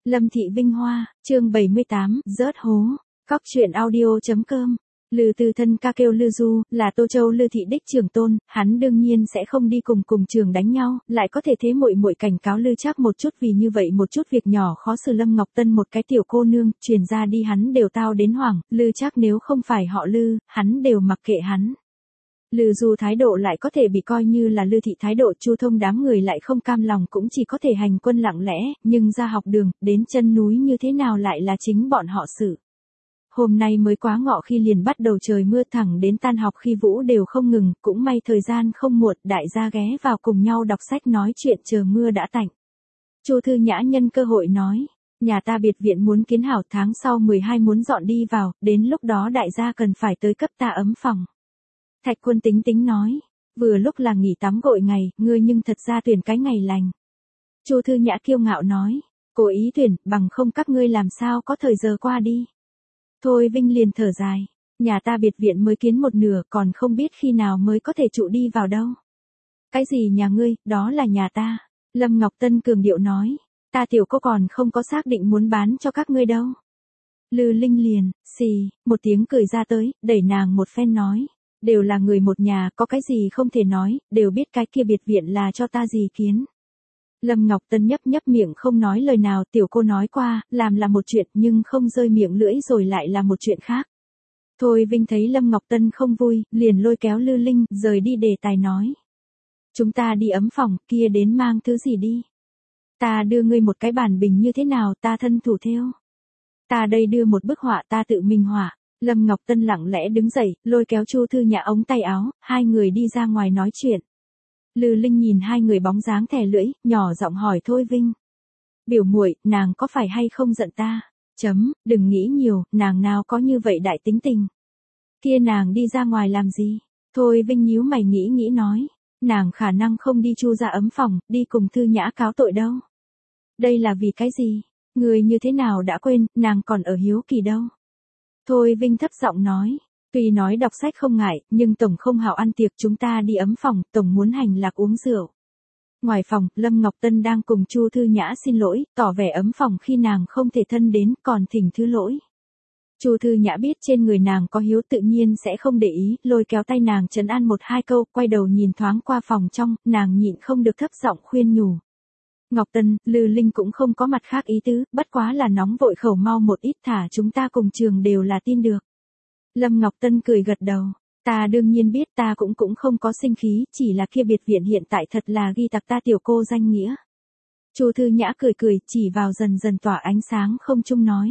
Lâm Thị Vinh Hoa, chương 78, rớt hố. Cóc truyện audio.com. Lư Tư thân ca kêu Lư Du, là Tô Châu Lư thị đích trưởng tôn, hắn đương nhiên sẽ không đi cùng trường đánh nhau, lại có thể thế muội muội cảnh cáo Lư Trác một chút, vì như vậy một chút việc nhỏ khó xử Lâm Ngọc Tân một cái tiểu cô nương, truyền ra đi hắn đều tao đến hoảng, Lư Trác nếu không phải họ Lư, hắn đều mặc kệ hắn. Lư Du thái độ lại có thể bị coi như là Lư thị thái độ, Chu Thông đám người lại không cam lòng, cũng chỉ có thể hành quân lặng lẽ, nhưng ra học đường, đến chân núi như thế nào lại là chính bọn họ xử. Hôm nay mới quá ngọ khi liền bắt đầu trời mưa, thẳng đến tan học khi vũ đều không ngừng, cũng may thời gian không muộn, đại gia ghé vào cùng nhau đọc sách nói chuyện chờ mưa đã tạnh. Chu Thư Nhã nhân cơ hội nói, nhà ta biệt viện muốn kiến hảo, tháng sau 12 muốn dọn đi vào, đến lúc đó đại gia cần phải tới cấp ta ấm phòng. Thạch Quân tính tính nói, vừa lúc là nghỉ tắm gội ngày, ngươi nhưng thật ra tuyển cái ngày lành. Chu Thư Nhã kiêu ngạo nói, cố ý tuyển, bằng không các ngươi làm sao có thời giờ qua đi. Thôi Vinh liền thở dài, nhà ta biệt viện mới kiến một nửa, còn không biết khi nào mới có thể trụ đi vào đâu. Cái gì nhà ngươi, đó là nhà ta. Lâm Ngọc Tân cường điệu nói, ta tiểu cô còn không có xác định muốn bán cho các ngươi đâu. Lư Linh liền, xì, một tiếng cười ra tới, đẩy nàng một phen nói, đều là người một nhà, có cái gì không thể nói, đều biết cái kia biệt viện là cho ta gì kiến. Lâm Ngọc Tân nhấp nhấp miệng không nói lời nào, tiểu cô nói qua, làm là một chuyện nhưng không rơi miệng lưỡi rồi lại là một chuyện khác. Thôi Vinh thấy Lâm Ngọc Tân không vui, liền lôi kéo Lư Linh, rời đi đề tài nói. Chúng ta đi ấm phòng, kia đến mang thứ gì đi. Ta đưa ngươi một cái bàn bình như thế nào, ta thân thủ thêu. Ta đây đưa một bức họa, ta tự mình họa. Lâm Ngọc Tân lặng lẽ đứng dậy, lôi kéo Chu Thư Nhã ống tay áo, hai người đi ra ngoài nói chuyện. Lư Linh nhìn hai người bóng dáng thè lưỡi, nhỏ giọng hỏi Thôi Vinh. Biểu muội, nàng có phải hay không giận ta? Đừng nghĩ nhiều, nàng nào có như vậy đại tính tình. Kia nàng đi ra ngoài làm gì? Thôi Vinh nhíu mày nghĩ nói. Nàng khả năng không đi Chu ra ấm phòng, đi cùng Thư Nhã cáo tội đâu. Đây là vì cái gì? Người như thế nào đã quên, nàng còn ở hiếu kỳ đâu. Thôi Vinh thấp giọng nói, tuy nói đọc sách không ngại, nhưng tổng không hảo ăn tiệc, chúng ta đi ấm phòng, tổng muốn hành lạc uống rượu. Ngoài phòng, Lâm Ngọc Tân đang cùng Chu Thư Nhã xin lỗi, tỏ vẻ ấm phòng khi nàng không thể thân đến, còn thỉnh thứ lỗi. Chu Thư Nhã biết trên người nàng có hiếu tự nhiên sẽ không để ý, lôi kéo tay nàng trấn an một hai câu, quay đầu nhìn thoáng qua phòng trong, nàng nhịn không được thấp giọng khuyên nhủ. Ngọc Tân, Lư Linh cũng không có mặt khác ý tứ, bất quá là nóng vội khẩu mau một ít, thả chúng ta cùng trường đều là tin được. Lâm Ngọc Tân cười gật đầu, ta đương nhiên biết, ta cũng không có sinh khí, chỉ là kia biệt viện hiện tại thật là ghi tặc ta tiểu cô danh nghĩa. Chu Thư Nhã cười, chỉ vào dần dần tỏa ánh sáng không trung nói.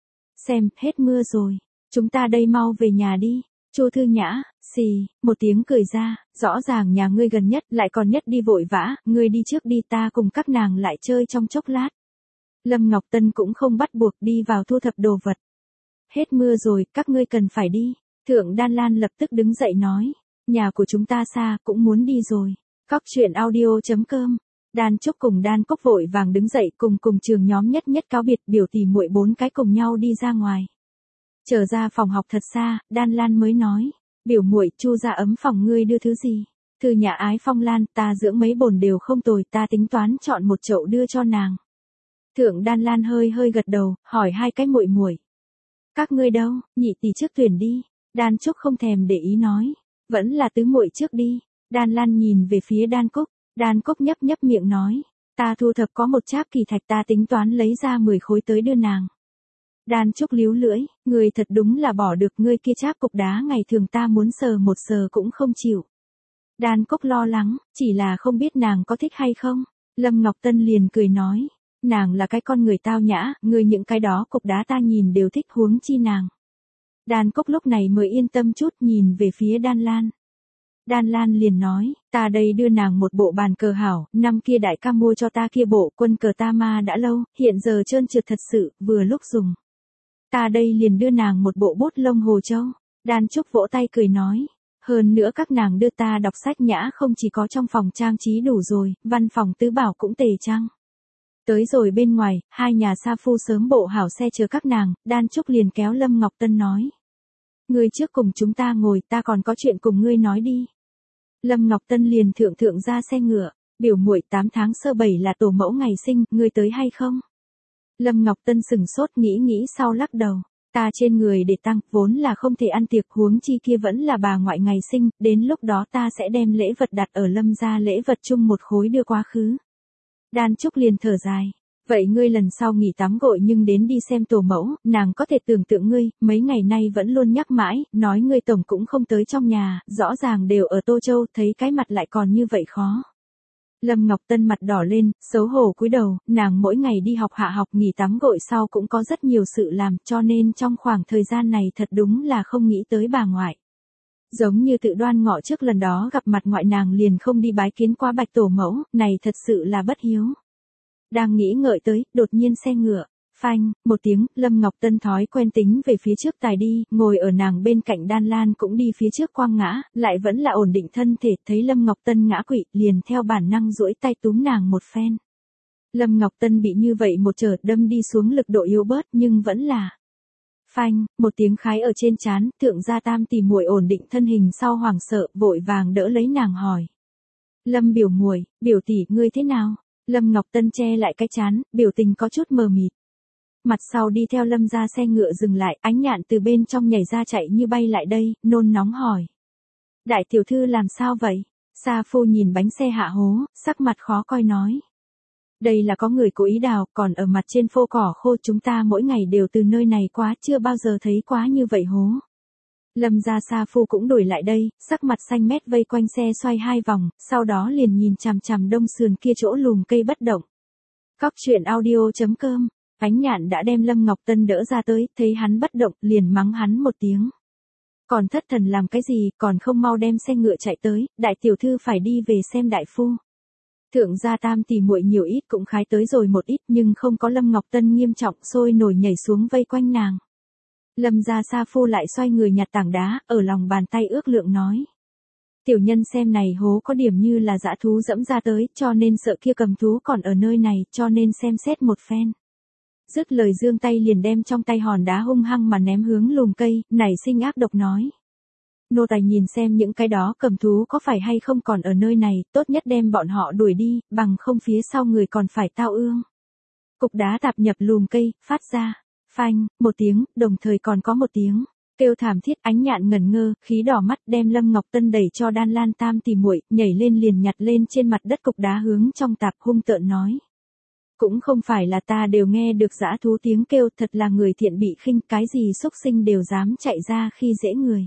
Xem, hết mưa rồi, chúng ta đây mau về nhà đi. Chu Thư Nhã, xì, một tiếng cười ra, rõ ràng nhà ngươi gần nhất, lại còn nhất đi vội vã, ngươi đi trước đi, ta cùng các nàng lại chơi trong chốc lát. Lâm Ngọc Tân cũng không bắt buộc đi vào thu thập đồ vật. Hết mưa rồi, các ngươi cần phải đi. Thượng Đan Lan lập tức đứng dậy nói, nhà của chúng ta xa, cũng muốn đi rồi. Cóc truyện audio.com. Đan Trúc cùng Đan Cốc vội vàng đứng dậy, cùng trường nhóm nhất cáo biệt, biểu tỷ muội bốn cái cùng nhau đi ra ngoài. Trở ra phòng học thật xa, Đan Lan mới nói, biểu muội, Chu ra ấm phòng ngươi đưa thứ gì? Thư Nhã ái phong lan, ta dưỡng mấy bồn đều không tồi, ta tính toán chọn một chậu đưa cho nàng. Thượng Đan Lan hơi gật đầu, hỏi hai cái muội muội. Các ngươi đâu, nhị tỷ trước tuyển đi. Đan Trúc không thèm để ý nói, vẫn là tứ muội trước đi. Đan Lan nhìn về phía Đan Cúc, Đan Cúc nhấp miệng nói, ta thu thập có một cháp kỳ thạch, ta tính toán lấy ra 10 khối tới đưa nàng. Đan Trúc líu lưỡi, người thật đúng là bỏ được, ngươi kia cháp cục đá ngày thường ta muốn sờ một sờ cũng không chịu. Đan Cúc lo lắng, chỉ là không biết nàng có thích hay không. Lâm Ngọc Tân liền cười nói, nàng là cái con người tao nhã, ngươi những cái đó cục đá ta nhìn đều thích, huống chi nàng. Đan Cúc lúc này mới yên tâm chút, nhìn về phía Đan Lan. Đan Lan liền nói, ta đây đưa nàng một bộ bàn cờ hảo, năm kia đại ca mua cho ta kia bộ quân cờ ta ma đã lâu, hiện giờ trơn trượt thật sự, vừa lúc dùng. Ta đây liền đưa nàng một bộ bút lông Hồ Châu. Đan Trúc vỗ tay cười nói, hơn nữa các nàng đưa ta đọc sách nhã không chỉ có trong phòng trang trí đủ rồi, văn phòng tứ bảo cũng tề trang. Tới rồi bên ngoài, hai nhà sa phu sớm bộ hảo xe chờ các nàng, Đan Trúc liền kéo Lâm Ngọc Tân nói. Ngươi trước cùng chúng ta ngồi, ta còn có chuyện cùng ngươi nói đi. Lâm Ngọc Tân liền thượng ra xe ngựa, biểu muội 8 tháng sơ 7 là tổ mẫu ngày sinh, ngươi tới hay không? Lâm Ngọc Tân sừng sốt nghĩ sau lắc đầu. Ta trên người để tăng, vốn là không thể ăn tiệc, huống chi kia vẫn là bà ngoại ngày sinh, đến lúc đó ta sẽ đem lễ vật đặt ở Lâm gia lễ vật chung một khối đưa quá khứ. Đan Trúc liền thở dài. Vậy ngươi lần sau nghỉ tắm gội nhưng đến đi xem tổ mẫu, nàng có thể tưởng tượng ngươi, mấy ngày nay vẫn luôn nhắc mãi, nói ngươi tổng cũng không tới trong nhà, rõ ràng đều ở Tô Châu, thấy cái mặt lại còn như vậy khó. Lâm Ngọc Tân mặt đỏ lên, xấu hổ cúi đầu, nàng mỗi ngày đi học hạ học nghỉ tắm gội sau cũng có rất nhiều sự làm, cho nên trong khoảng thời gian này thật đúng là không nghĩ tới bà ngoại. Giống như tự Đoan Ngọ trước lần đó gặp mặt ngoại nàng liền không đi bái kiến qua Bạch tổ mẫu, này thật sự là bất hiếu. Đang nghĩ ngợi tới, đột nhiên xe ngựa, phanh, một tiếng, Lâm Ngọc Tân thói quen tính về phía trước tài đi, ngồi ở nàng bên cạnh Đan Lan cũng đi phía trước quăng ngã, lại vẫn là ổn định thân thể, thấy Lâm Ngọc Tân ngã quỵ, liền theo bản năng duỗi tay túm nàng một phen. Lâm Ngọc Tân bị như vậy một chợt đâm đi xuống lực độ yếu bớt nhưng vẫn là phanh, một tiếng khái ở trên trán, Thượng gia Tam tỷ muội ổn định thân hình sau hoảng sợ, vội vàng đỡ lấy nàng hỏi. Lâm biểu muội, biểu tỷ ngươi thế nào? Lâm Ngọc Tân che lại cái trán, biểu tình có chút mờ mịt. Mặt sau đi theo Lâm ra xe ngựa dừng lại, Ánh Nhạn từ bên trong nhảy ra chạy như bay lại đây, nôn nóng hỏi. Đại tiểu thư làm sao vậy? Sa phu nhìn bánh xe hạ hố, sắc mặt khó coi nói. Đây là có người cố ý đào, còn ở mặt trên phô cỏ khô chúng ta mỗi ngày đều từ nơi này quá, chưa bao giờ thấy quá như vậy hố. Lâm gia Sa phu cũng đuổi lại đây, sắc mặt xanh mét vây quanh xe xoay 2 vòng, sau đó liền nhìn chằm chằm đông sườn kia chỗ lùm cây bất động. Cóc truyện audio.com, Ánh Nhạn đã đem Lâm Ngọc Tân đỡ ra tới, thấy hắn bất động, liền mắng hắn một tiếng. Còn thất thần làm cái gì, còn không mau đem xe ngựa chạy tới, đại tiểu thư phải đi về xem đại phu. Thượng gia Tam tỷ muội nhiều ít cũng khái tới rồi một ít nhưng không có Lâm Ngọc Tân nghiêm trọng sôi nổi nhảy xuống vây quanh nàng. Lâm gia Sa phu lại xoay người nhặt tảng đá, ở lòng bàn tay ước lượng nói. Tiểu nhân xem này hố có điểm như là dã thú dẫm ra tới, cho nên sợ kia cầm thú còn ở nơi này, cho nên xem xét một phen. Dứt lời giương tay liền đem trong tay hòn đá hung hăng mà ném hướng lùm cây, nảy sinh ác độc nói. Nô tài nhìn xem những cái đó cầm thú có phải hay không còn ở nơi này, tốt nhất đem bọn họ đuổi đi, bằng không phía sau người còn phải tao ương. Cục đá tạp nhập lùm cây, phát ra. Phanh, một tiếng, đồng thời còn có một tiếng. Kêu thảm thiết. Ánh Nhạn ngẩn ngơ, khí đỏ mắt đem Lâm Ngọc Tân đẩy cho Đan Lan Tam tỷ muội, nhảy lên liền nhặt lên trên mặt đất cục đá hướng trong tạp hung tợn nói. Cũng không phải là ta đều nghe được dã thú tiếng kêu, thật là người thiện bị khinh, cái gì xúc sinh đều dám chạy ra khi dễ người.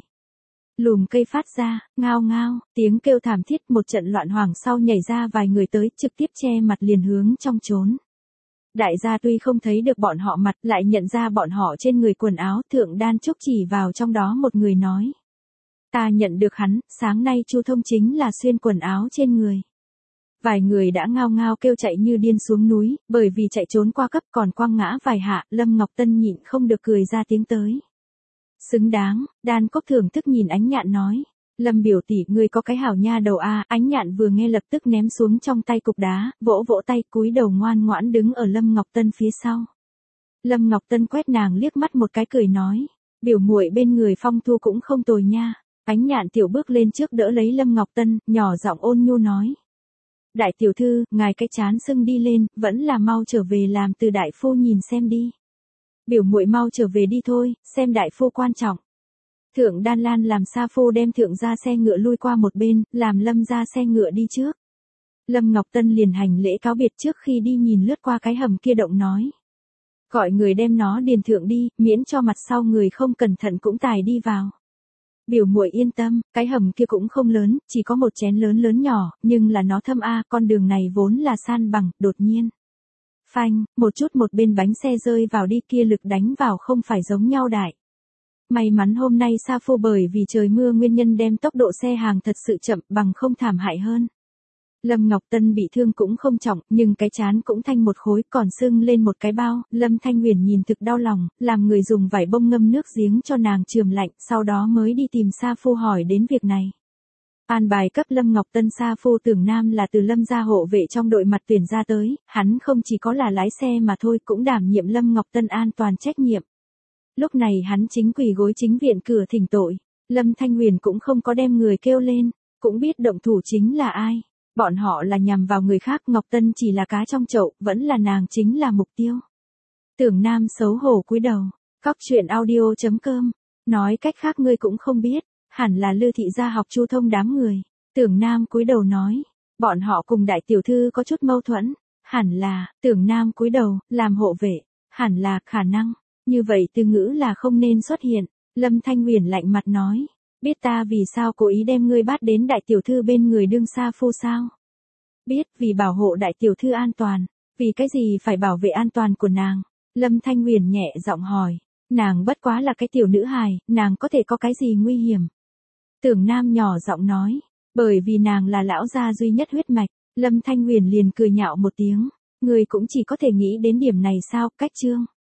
Lùm cây phát ra, ngao ngao, tiếng kêu thảm thiết, một trận loạn hoảng sau nhảy ra vài người tới, trực tiếp che mặt liền hướng trong trốn. Đại gia tuy không thấy được bọn họ mặt, lại nhận ra bọn họ trên người quần áo, Thượng Đan Trúc chỉ vào trong đó một người nói. Ta nhận được hắn, sáng nay Chu Thông chính là xuyên quần áo trên người. Vài người đã ngao ngao kêu chạy như điên xuống núi, bởi vì chạy trốn qua cấp còn quăng ngã vài hạ, Lâm Ngọc Tân nhịn không được cười ra tiếng tới. Xứng đáng, Đan Cốc thưởng thức nhìn Ánh Nhạn nói. Lâm biểu tỷ, ngươi có cái hảo nha đầu a. Ánh Nhạn vừa nghe lập tức ném xuống trong tay cục đá, vỗ vỗ tay, cúi đầu ngoan ngoãn đứng ở Lâm Ngọc Tân phía sau. Lâm Ngọc Tân quét nàng liếc mắt một cái cười nói, biểu muội bên người phong thu cũng không tồi nha. Ánh Nhạn tiểu bước lên trước đỡ lấy Lâm Ngọc Tân, nhỏ giọng ôn nhu nói. Đại tiểu thư, ngài cái chán sưng đi lên, vẫn là mau trở về làm từ đại phu nhìn xem đi. Biểu muội mau trở về đi thôi, xem đại phu quan trọng. Thượng Đan Lan làm Sa phu đem thượng ra xe ngựa lui qua một bên, làm Lâm ra xe ngựa đi trước. Lâm Ngọc Tân liền hành lễ cáo biệt trước khi đi nhìn lướt qua cái hầm kia động nói. Gọi người đem nó điền thượng đi, miễn cho mặt sau người không cẩn thận cũng tài đi vào. Biểu muội yên tâm, cái hầm kia cũng không lớn, chỉ có một chén lớn lớn nhỏ, nhưng là nó thâm a, con đường này vốn là san bằng, đột nhiên. Phanh, một chút một bên bánh xe rơi vào đi, kia lực đánh vào không phải giống nhau đại. May mắn hôm nay Sa phu bởi vì trời mưa nguyên nhân đem tốc độ xe hàng thật sự chậm, bằng không thảm hại hơn. Lâm Ngọc Tân bị thương cũng không trọng, nhưng cái chán cũng thanh một khối, còn sưng lên một cái bao. Lâm Thanh Huyền nhìn thực đau lòng, làm người dùng vải bông ngâm nước giếng cho nàng chườm lạnh, sau đó mới đi tìm Sa phu hỏi đến việc này. An bài cấp Lâm Ngọc Tân Sa phu Tưởng Nam là từ Lâm gia hộ vệ trong đội mặt tuyển ra tới, hắn không chỉ có là lái xe mà thôi, cũng đảm nhiệm Lâm Ngọc Tân an toàn trách nhiệm. Lúc này hắn chính quỳ gối chính viện cửa thỉnh tội, Lâm Thanh Huyền cũng không có đem người kêu lên, cũng biết động thủ chính là ai. Bọn họ là nhằm vào người khác, Ngọc Tân chỉ là cá trong chậu, vẫn là nàng chính là mục tiêu. Tưởng Nam xấu hổ cúi đầu. Cóc truyện audio.com. Nói cách khác ngươi cũng không biết, hẳn là Lư thị gia học Chu Thông đám người. Tưởng Nam cúi đầu nói, bọn họ cùng đại tiểu thư có chút mâu thuẫn, hẳn là, Tưởng Nam cúi đầu, làm hộ vệ, hẳn là, khả năng, như vậy từ ngữ là không nên xuất hiện. Lâm Thanh Huyền lạnh mặt nói, biết ta vì sao cố ý đem ngươi bắt đến đại tiểu thư bên người đương sa phu sao? Biết, vì bảo hộ đại tiểu thư an toàn, vì cái gì phải bảo vệ an toàn của nàng? Lâm Thanh Huyền nhẹ giọng hỏi, nàng bất quá là cái tiểu nữ hài, nàng có thể có cái gì nguy hiểm? Tưởng Nam nhỏ giọng nói, bởi vì nàng là lão gia duy nhất huyết mạch. Lâm Thanh Huyền liền cười nhạo một tiếng, ngươi cũng chỉ có thể nghĩ đến điểm này sao? Cách chương